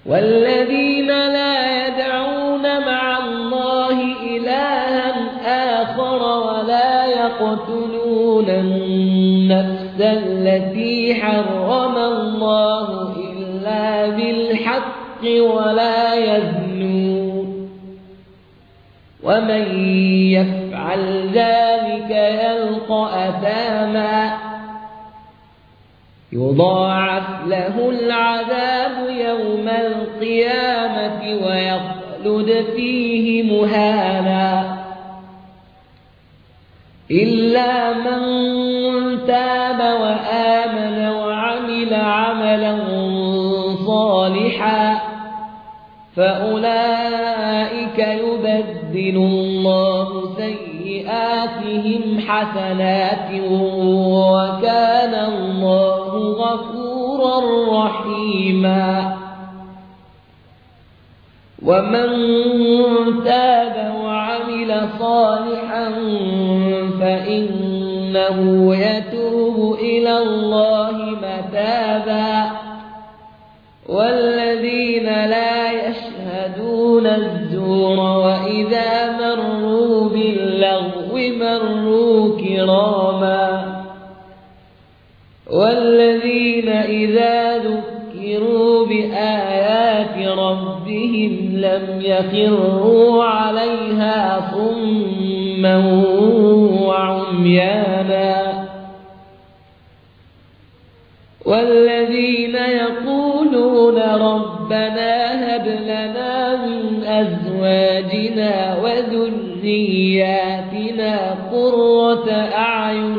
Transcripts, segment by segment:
والذين لا يدعون مع الله إلها آخر ولا يقتلون النفس التي حرم الله إلا بالحق ولا يزنون ومن يفعل ذلك يلقى أثاما يضاعف له العذاب يوم القيامة ويخلد فيه مهانا إلا من تاب وآمن وعمل عملا صالحا فأولئك يبدل الله سيئاتهم حسنات وكان الله غفورا رحيما ومن تاب وعمل صالحا فإنه يتوب إلى الله متابا والذين لا يشهدون الزور وإذا مروا باللغو مروا كراما والذين إذا ذكروا بآيات ربهم لم يخروا عليها صما وعميانا والذين يقولون ربنا هب لنا من أزواجنا وذرياتنا قرة أعين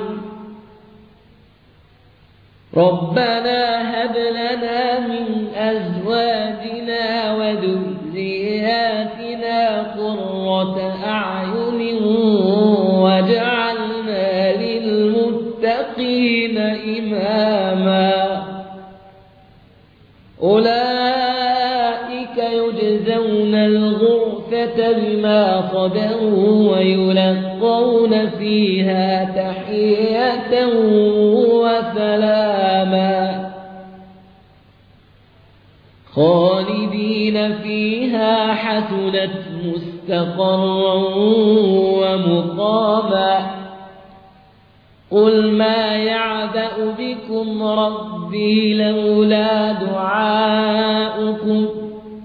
واجعلنا للمتقين إماما أولئك يجزون الغرفة بما صبروا ويلقون فيها تحية وسلاما خالدين فيها حسنت مستقرا ومقاما قل ما يعبأ بكم ربي لولا دعاؤكم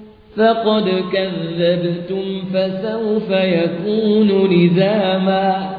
فقد كذبتم فسوف يكون لزاما